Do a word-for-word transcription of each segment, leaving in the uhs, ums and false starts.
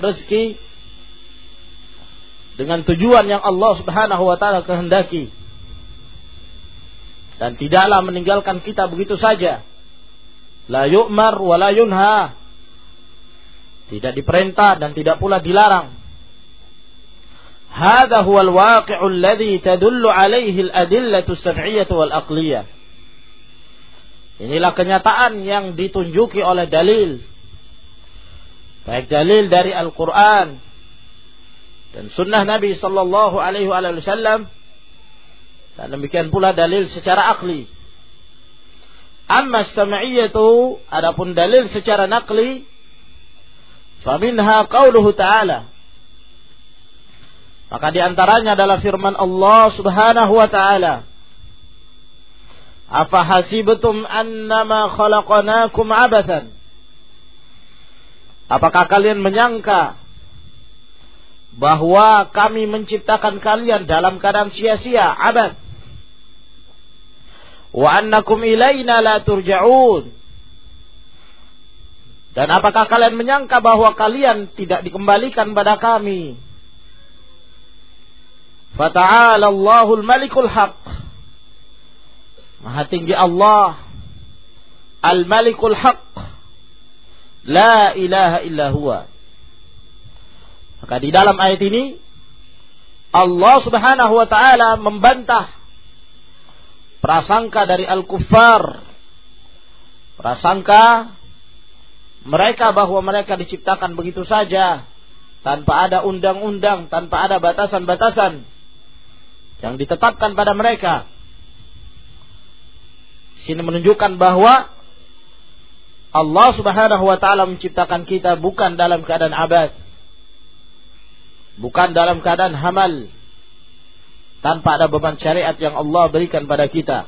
rezeki dengan tujuan yang Allah Subhanahu wa taala kehendaki. Dan tidaklah meninggalkan kita begitu saja. La yu'mar wa la yunha. Tidak diperintah dan tidak pula dilarang. Hadha huwal waqi'u alladhi tadullu alaihi al-adillatu as-sam'iyyah wal aqliyah. Inilah kenyataan yang ditunjuki oleh dalil. Baik dalil dari Al-Quran dan sunnah Nabi sallallahu alaihi wasallam, dan demikian pula dalil secara akli. Amma as-sam'iyyatu, adapun dalil secara naqli, faminha qauluhu ta'ala, maka diantaranya adalah firman Allah Subhanahu wa ta'ala, afa hasibtum annama khalaqnakum abathan, apakah kalian menyangka bahwa kami menciptakan kalian dalam keadaan sia-sia, abad, wa annakum ilaina la turja'un, dan apakah kalian menyangka bahwa kalian tidak dikembalikan pada kami? Fata'ala Allahul Malikul Haq, Maha tinggi Allah Al-Malikul Haq, la ilaha illa huwa. Maka di dalam ayat ini Allah Subhanahu wa taala membantah prasangka dari al-kuffar, prasangka mereka bahwa mereka diciptakan begitu saja tanpa ada undang-undang, tanpa ada batasan-batasan yang ditetapkan pada mereka. Sini menunjukkan bahwa Allah Subhanahu wa taala menciptakan kita bukan dalam keadaan abad, bukan dalam keadaan hamal, tanpa ada beban syariat yang Allah berikan pada kita.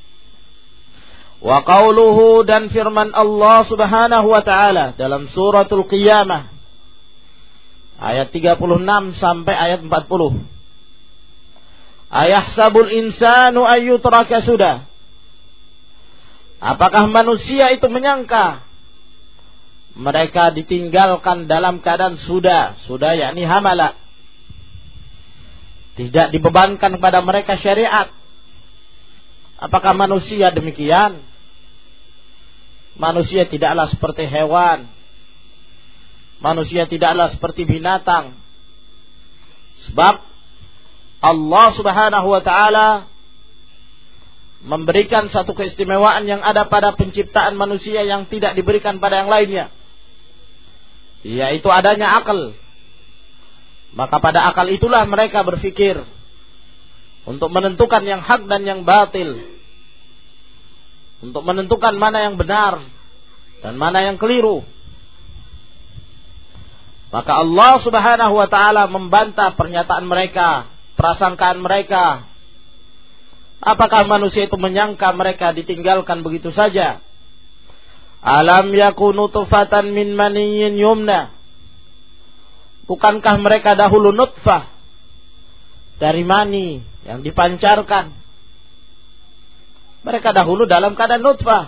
Wa qauluhu, dan firman Allah Subhanahu wa taala dalam suratul Qiyamah ayat tiga puluh enam sampai ayat empat puluh. Ayahsabul insanu ayyutraka sudah. Apakah manusia itu menyangka mereka ditinggalkan dalam keadaan sudah, sudah yakni hamala, tidak dibebankan kepada mereka syariat? Apakah manusia demikian? Manusia tidaklah seperti hewan, manusia tidaklah seperti binatang. Sebab Allah Subhanahu wa taala memberikan satu keistimewaan yang ada pada penciptaan manusia yang tidak diberikan pada yang lainnya, yaitu adanya akal. Maka pada akal itulah mereka berfikir untuk menentukan yang hak dan yang batil, untuk menentukan mana yang benar dan mana yang keliru. Maka Allah Subhanahu wa taala membantah pernyataan mereka, prasangkaan mereka. Apakah manusia itu menyangka mereka ditinggalkan begitu saja? Alam yakunu nutfatan min maniyyin yumna. Bukankah mereka dahulu nutfah dari mani yang dipancarkan? Mereka dahulu dalam keadaan nutfah.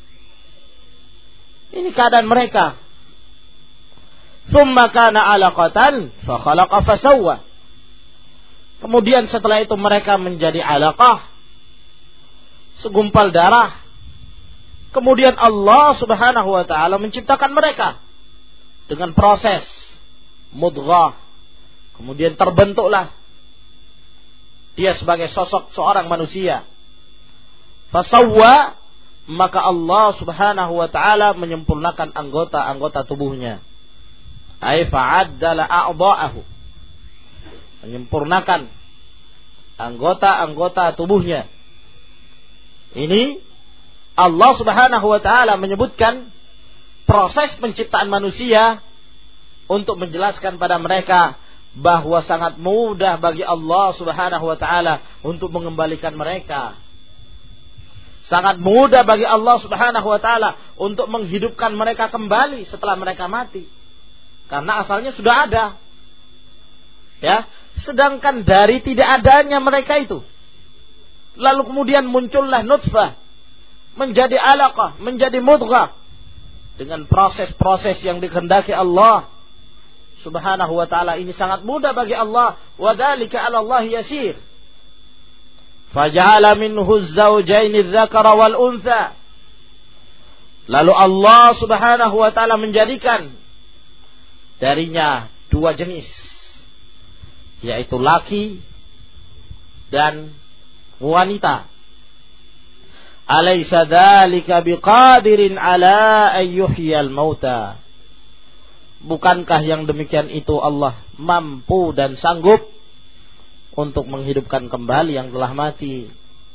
Ini keadaan mereka. Tsumma kana 'alaqatan fa khalaqa fa sawwa. Kemudian setelah itu mereka menjadi 'alaqah, segumpal darah. Kemudian Allah Subhanahu wa taala menciptakan mereka dengan proses mudghah. Kemudian terbentuklah dia sebagai sosok seorang manusia. Fasawwa, maka Allah Subhanahu wa taala menyempurnakan anggota-anggota tubuhnya. Ai fa'addala a'dha'ahu, menyempurnakan anggota-anggota tubuhnya. Ini Allah Subhanahu wa taala menyebutkan proses penciptaan manusia untuk menjelaskan pada mereka bahwa sangat mudah bagi Allah Subhanahu wa taala untuk mengembalikan mereka. Sangat mudah bagi Allah Subhanahu wa taala untuk menghidupkan mereka kembali setelah mereka mati. Karena asalnya sudah ada. Ya, sedangkan dari tidak adanya mereka itu, lalu kemudian muncullah nutfah, menjadi alaqah, menjadi mudghah, dengan proses-proses yang dikehendaki Allah. Subhanahu wa ta'ala ini sangat mudah bagi Allah. Wa dzalika 'ala Allah yasir. Faja'ala minhu az-zawjayn adh-dhakara wal untha. Lalu Allah Subhanahu wa ta'ala menjadikan darinya dua jenis, yaitu laki dan wanita. Alaysa dzalika biqadirin 'ala an yuhyiyal mauta. Bukankah yang demikian itu Allah mampu dan sanggup untuk menghidupkan kembali yang telah mati?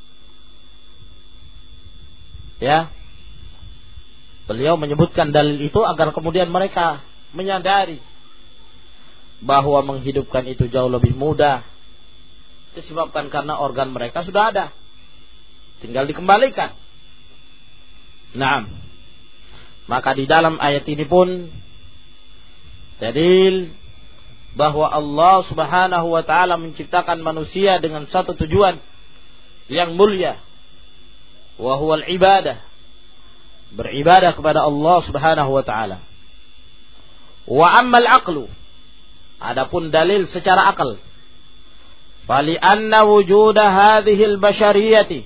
Ya. Beliau menyebutkan dalil itu agar kemudian mereka menyadari bahwa menghidupkan itu jauh lebih mudah. Disebabkan karena organ mereka sudah ada, tinggal dikembalikan. Naam. Maka di dalam ayat ini pun dalil bahwa Allah Subhanahu wa ta'ala menciptakan manusia dengan satu tujuan yang mulia, wa huwal ibadah, beribadah kepada Allah Subhanahu wa ta'ala. Wa ammal aqlu, adapun dalil secara akal, fali anna wujuda hadhil bashariyati,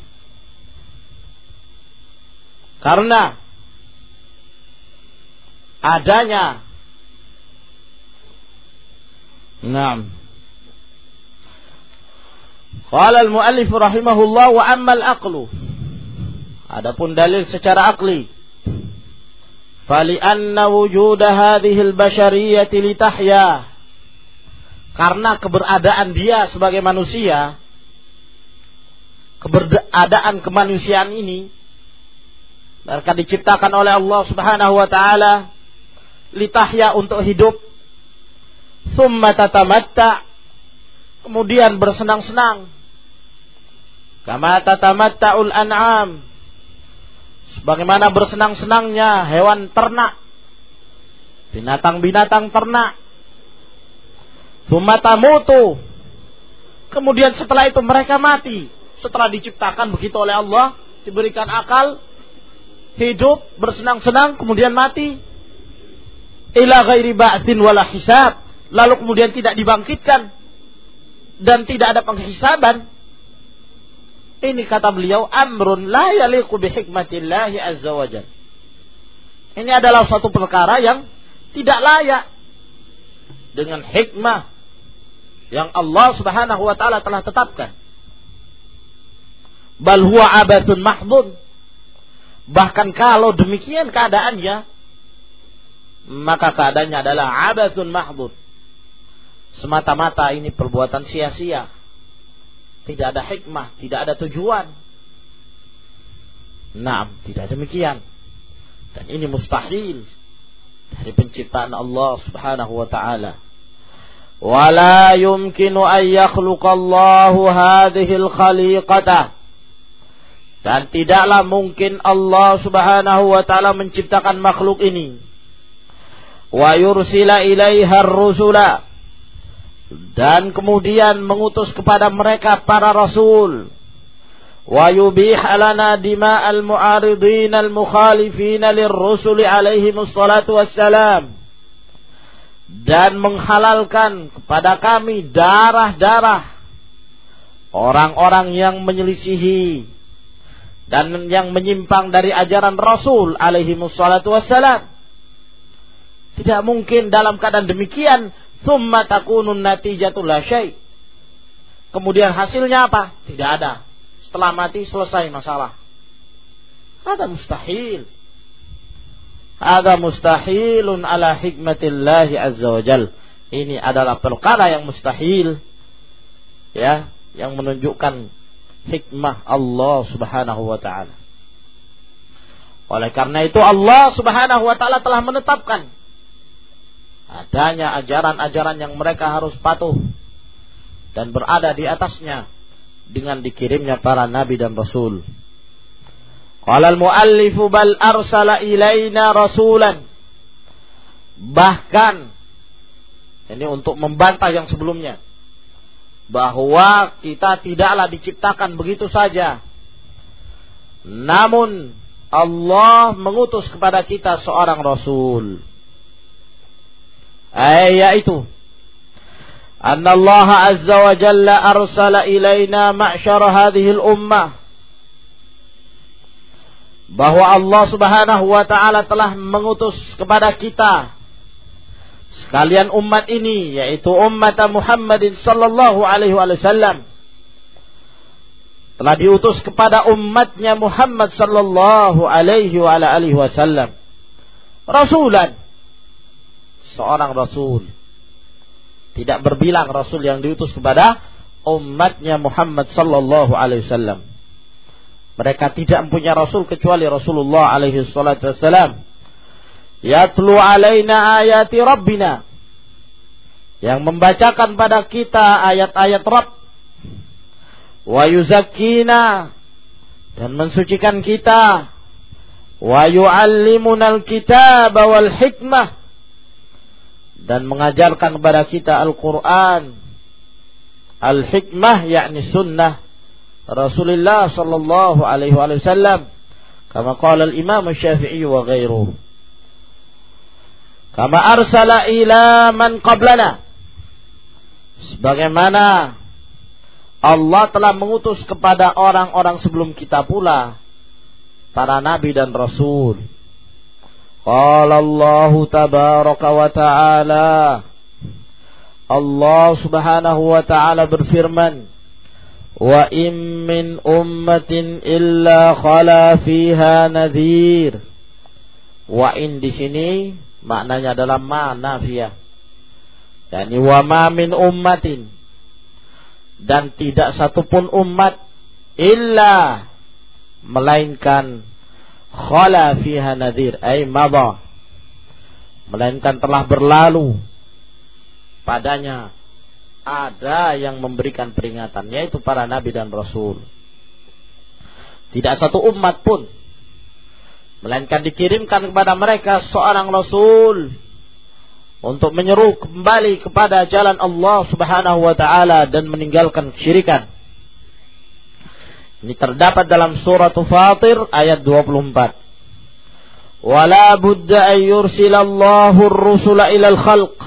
karena adanya Naam. Qala al-muallif rahimahullah wa ammal aqlu, adapun dalil secara akli, fali anna wujuda hadhihi al-bashariyati litahya, karena keberadaan dia sebagai manusia, keberadaan kemanusiaan ini mereka diciptakan oleh Allah Subhanahu wa ta'ala litahya, untuk hidup. Tsumma tatamatta, kemudian bersenang-senang. Kama tatamatta'ul an'am, sebagaimana bersenang-senangnya hewan ternak, binatang-binatang ternak. Tsumma tamutu, kemudian setelah itu mereka mati. Setelah diciptakan begitu oleh Allah, diberikan akal, hidup, bersenang-senang, kemudian mati. Ila ghairi ba'tsin wala hisab, lalu kemudian tidak dibangkitkan dan tidak ada penghisaban. Ini kata beliau, amrun la yaliqu bi hikmatillahi azza wajalla. Ini adalah suatu perkara yang tidak layak dengan hikmah yang Allah Subhanahu wa ta'ala telah tetapkan. Bal huwa abathun mahdhun, bahkan kalau demikian keadaannya, maka keadaannya adalah abathun mahdhun, semata-mata ini perbuatan sia-sia, tidak ada hikmah, tidak ada tujuan. Naam, tidak demikian. Dan ini mustahil dari penciptaan Allah Subhanahu wa ta'ala. Wala yumkinu an yakhluqallahu hadhil khaliqata, dan tidaklah mungkin Allah Subhanahu wa ta'ala menciptakan makhluk ini. Wa yursila ilaiha ar-rusula, dan kemudian mengutus kepada mereka para rasul. Wa yubih lana dima'al mu'aridin al-mukhalifin lirrusuli alaihi wassalatu wassalam, dan menghalalkan kepada kami darah-darah orang-orang yang menyelisihi dan yang menyimpang dari ajaran Rasul alaihi wassalatu wassalam. Tidak mungkin dalam keadaan demikian, tsumma takunun natijatu la syai', kemudian hasilnya apa? Tidak ada. Setelah mati selesai masalah. Ada mustahil. Ada mustahilun ala hikmatillahi azza wa jal. Ini adalah perkara yang mustahil, ya, yang menunjukkan hikmah Allah Subhanahu wa ta'ala. Oleh karena itu Allah Subhanahu wa ta'ala telah menetapkan adanya ajaran-ajaran yang mereka harus patuh dan berada di atasnya dengan dikirimnya para nabi dan rasul. Qala al-muallifu bal arsala ilaina rasulan, bahkan ini untuk membantah yang sebelumnya, bahwa kita tidaklah diciptakan begitu saja, namun Allah mengutus kepada kita seorang rasul. Ay, yaitu anna Allah azza wa jalla arsala ilaina ma'syara hadhihi al-ummah, bahwa Allah subhanahu wa ta'ala telah mengutus kepada kita sekalian umat ini, yaitu umat Muhammadin sallallahu alaihi wasallam, telah diutus kepada umatnya Muhammad sallallahu alaihi wa ala alihi wasallam rasulan, seorang rasul. Tidak berbilang rasul yang diutus kepada umatnya Muhammad sallallahu alaihi wasallam. Mereka tidak mempunyai rasul kecuali Rasulullah alaihi salatu wasallam. Yatlu alaina ayati rabbina, yang membacakan pada kita ayat-ayat Rabb, wa yuzakkina, dan mensucikan kita, wa yu'allimunal kitaba wal hikmah, dan mengajarkan kepada kita Al-Quran, Al-Hikmah yakni sunnah Rasulullah sallallahu alaihi wasallam, kama qala al-Imam Syafi'i wa ghairuhu, kama arsala ila man qablana, sebagaimana Allah telah mengutus kepada orang-orang sebelum kita pula para nabi dan rasul. Qala Allah tabaraka wa ta'ala, Allah subhanahu wa ta'ala berfirman, wa in min ummatin illa khala fiha nadhir. Wa in di sini maknanya adalah ma nafiyah, yakni wa ma min ummatin, dan tidak satupun umat illa melainkan khala fiha nadhir, ay madha, melainkan telah berlalu padanya ada yang memberikan peringatan, yaitu para nabi dan rasul. Tidak satu umat pun melainkan dikirimkan kepada mereka seorang rasul untuk menyeru kembali kepada jalan Allah subhanahu wa ta'ala dan meninggalkan kesyirikan. Ini terdapat dalam surah Fatir ayat dua puluh empat. Wala budda an yursilallahu ar-rusula ilal khalq,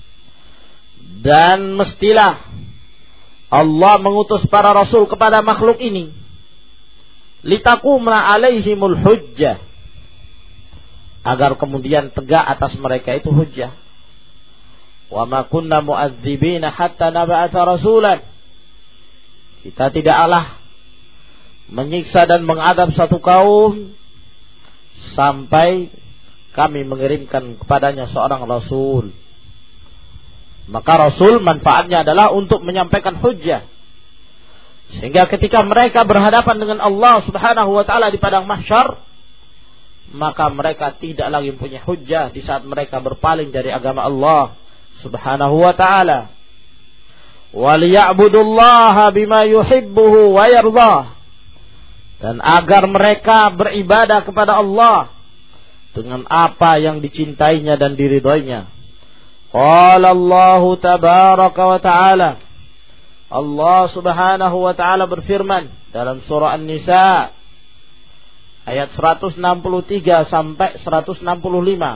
dan mestilah Allah mengutus para rasul kepada makhluk ini, litakuma alaihimul hujjah, agar kemudian tegak atas mereka itu hujjah. Wa ma kunna mu'adzibina hatta nab'atha rasulan, kita tidaklah menyiksa dan mengadab satu kaum sampai kami mengirimkan kepadanya seorang rasul. Maka rasul manfaatnya adalah untuk menyampaikan hujjah, sehingga ketika mereka berhadapan dengan Allah subhanahu wa ta'ala di padang mahsyar, maka mereka tidak lagi punya hujjah di saat mereka berpaling dari agama Allah subhanahu wa ta'ala. Waliya'budullaha bima yuhibbuhu wa yardah, dan agar mereka beribadah kepada Allah dengan apa yang dicintainya dan diridhoinya. Qala Allah tabaraka wa ta'ala, Allah subhanahu wa ta'ala berfirman dalam surah An-Nisa ayat seratus enam puluh tiga sampai seratus enam puluh lima.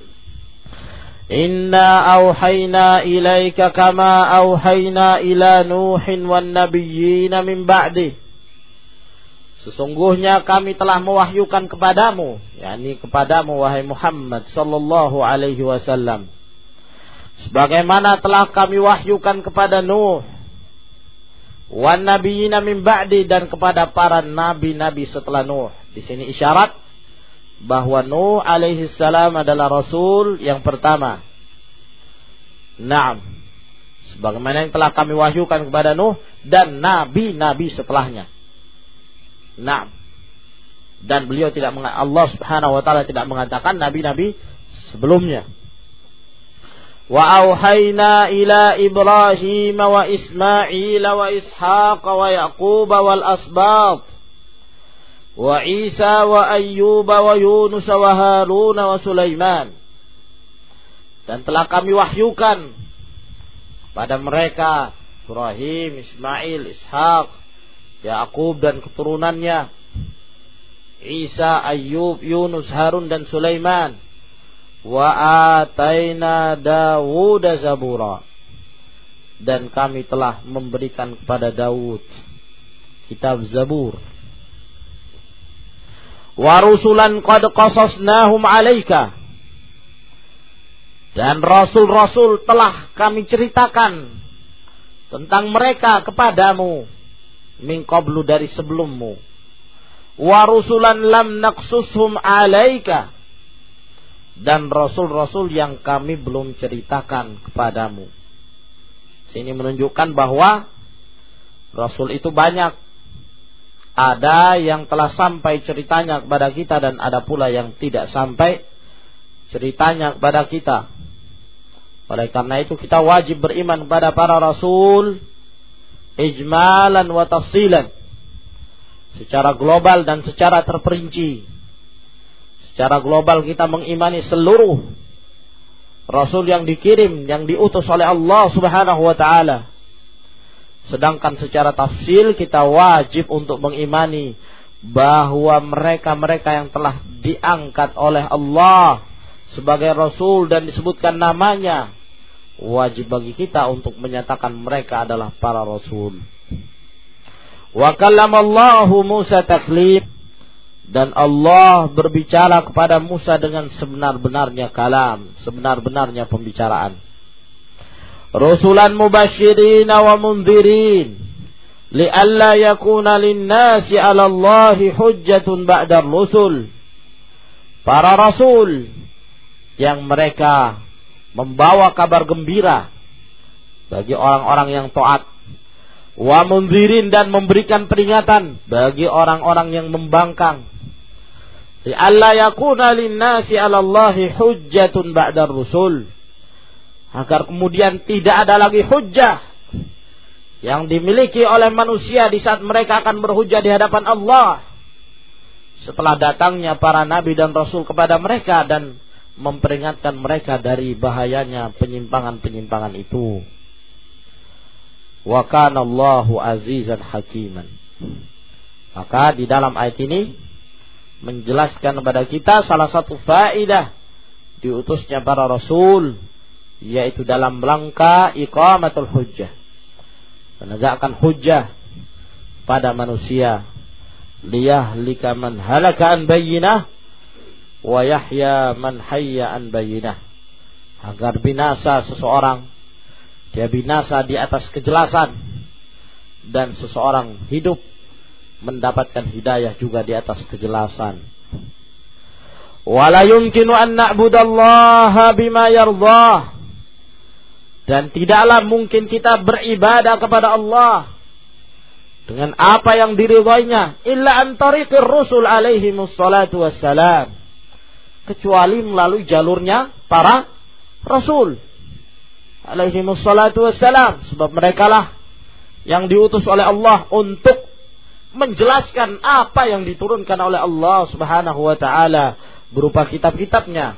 Inna auhayna ilaika kama auhayna ila Nuhin wan nabiyyina min ba'di, sesungguhnya kami telah mewahyukan kepadamu, yakni kepadamu wahai Muhammad sallallahu alaihi wasallam, sebagaimana telah kami wahyukan kepada Nuh, wan nabiyina min ba'di, dan kepada para nabi-nabi setelah Nuh. Di sini isyarat bahwa Nuh alaihi salam adalah rasul yang pertama. Naam, sebagaimana yang telah kami wahyukan kepada Nuh dan nabi-nabi setelahnya. Naam. Dan beliau tidak Allah subhanahu wa ta'ala tidak mengatakan nabi-nabi sebelumnya. Wa auhayna ila Ibrahim wa Ismail wa Ishaq wa Yaqub wal asbab wa Isa wa Ayyub wa Yunus wa Harun wa Sulaiman, dan telah kami wahyukan pada mereka Ibrahim, Ismail, Ishaq, Yaqub dan keturunannya, Isa, Ayyub, Yunus, Harun dan Sulaiman, wa ataina Dawud zabura, dan kami telah memberikan kepada Daud kitab Zabur. Wa rusulan qad qasasnahum 'alaika, dan rasul-rasul telah kami ceritakan tentang mereka kepadamu min qablu, dari sebelummu. Wa rusulan lam naqsushum 'alaika, dan rasul-rasul yang kami belum ceritakan kepadamu. Sini menunjukkan bahwa rasul itu banyak. Ada yang telah sampai ceritanya kepada kita, dan ada pula yang tidak sampai ceritanya kepada kita. Oleh karena itu kita wajib beriman kepada para rasul ijmalan wa tafsilan, secara global dan secara terperinci. Secara global kita mengimani seluruh rasul yang dikirim, yang diutus oleh Allah Subhanahu wa taala. Sedangkan secara tafsil kita wajib untuk mengimani bahwa mereka-mereka yang telah diangkat oleh Allah sebagai rasul dan disebutkan namanya, wajib bagi kita untuk menyatakan mereka adalah para rasul. Wa kallamallahu Musa taklim, dan Allah berbicara kepada Musa dengan sebenar-benarnya kalam, sebenar-benarnya pembicaraan. Rusulan mubasyirin wa mundhirin li'alla yakuna lin-nasi 'ala Allahi hujjatun ba'da ar-rusul. Para rasul yang mereka membawa kabar gembira bagi orang-orang yang taat, wa mundhirin, dan memberikan peringatan bagi orang-orang yang membangkang. Li'alla yakuna lin-nasi 'ala Allahi hujjatun ba'da ar-rusul, agar kemudian tidak ada lagi hujjah yang dimiliki oleh manusia di saat mereka akan berhujjah di hadapan Allah setelah datangnya para nabi dan rasul kepada mereka dan memperingatkan mereka dari bahayanya penyimpangan-penyimpangan itu. Wa kana Allahu azizan hakiman. Maka di dalam ayat ini menjelaskan kepada kita salah satu faedah diutusnya para rasul, yaitu dalam rangka iqamatul hujjah, menegakkan hujjah pada manusia, liyahlika man halaka an bayyinah wa yahya man hayya an bayyinah, agar binasa seseorang, dia binasa di atas kejelasan, dan seseorang hidup mendapatkan hidayah juga di atas kejelasan. Wala yumkinu an na'budallaha bima yardah, dan tidaklah mungkin kita beribadah kepada Allah dengan apa yang diridhoinya, illa an tariqir rusul alaihi wassalatu wassalam, kecuali melalui jalurnya para rasul alaihi wassalatu wassalam, sebab merekalah yang diutus oleh Allah untuk menjelaskan apa yang diturunkan oleh Allah Subhanahu wa taala berupa kitab-kitabnya.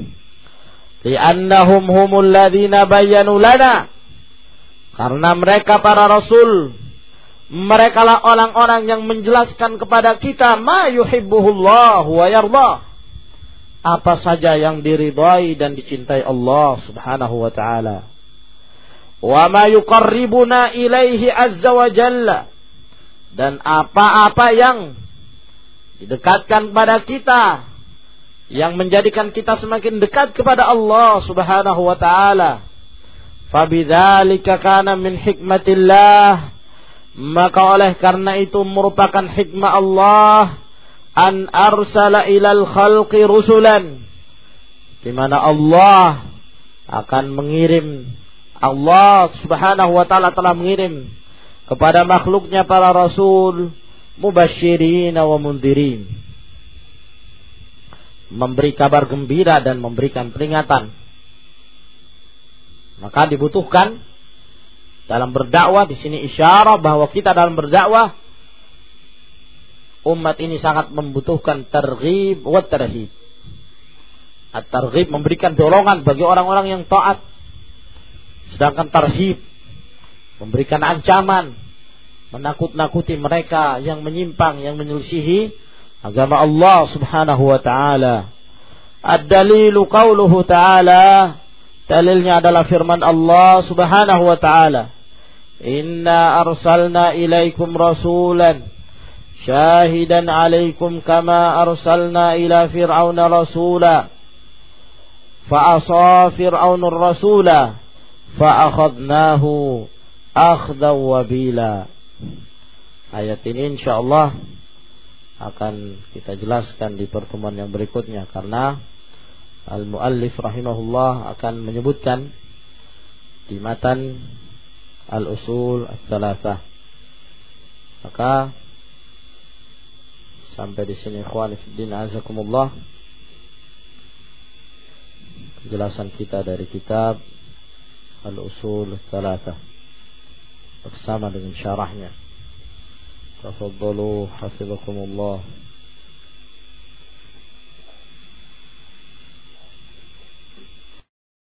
Li'annahum humul ladzina bayyanu lana, karena mereka para rasul, merekalah orang-orang yang menjelaskan kepada kita ma yuhibbuhullah wa yardah, apa saja yang diridhai dan dicintai Allah Subhanahu wa taala. Wa ma yuqarribuna ilaihi azza wa jalla, dan apa-apa yang didekatkan kepada kita, yang menjadikan kita semakin dekat kepada Allah Subhanahu wa taala. Fabidzalika kana min hikmatillah, maka oleh karena itu merupakan hikmah Allah an arsala ilal khalqi rusulan, di mana Allah akan mengirim, Allah Subhanahu wa taala telah mengirim kepada makhluknya para rasul mubasyirin wa mundhirin, memberi kabar gembira dan memberikan peringatan. Maka dibutuhkan dalam berdakwah, di sini isyarat bahwa kita dalam berdakwah, umat ini sangat membutuhkan targhib wa tarhib. At-targhib memberikan dorongan bagi orang-orang yang taat, sedangkan tarhib memberikan ancaman, menakut-nakuti mereka yang menyimpang, yang menyelisihi agama Allah Subhanahu wa taala. Ad-dalilu qauluhu ta'ala, dalilnya adalah firman Allah Subhanahu wa ta'ala, inna arsalna ilaikum rasulan syahidan alaikum kama arsalna ila fir'auna rasula fa'asa fir'aunur rasula fa'akhadnahu akhdan wabila. Ayat ini insyaallah akan kita jelaskan di pertemuan yang berikutnya, karena al-muallif rahimahullah akan menyebutkan di matan al-usul ats-tsalatsah. Maka sampai di sini ikhwan fillah azakumullah penjelasan kita dari kitab al-usul ats-tsalatsah bersama dengan syarahnya. Tafadhalu hafizakumullah.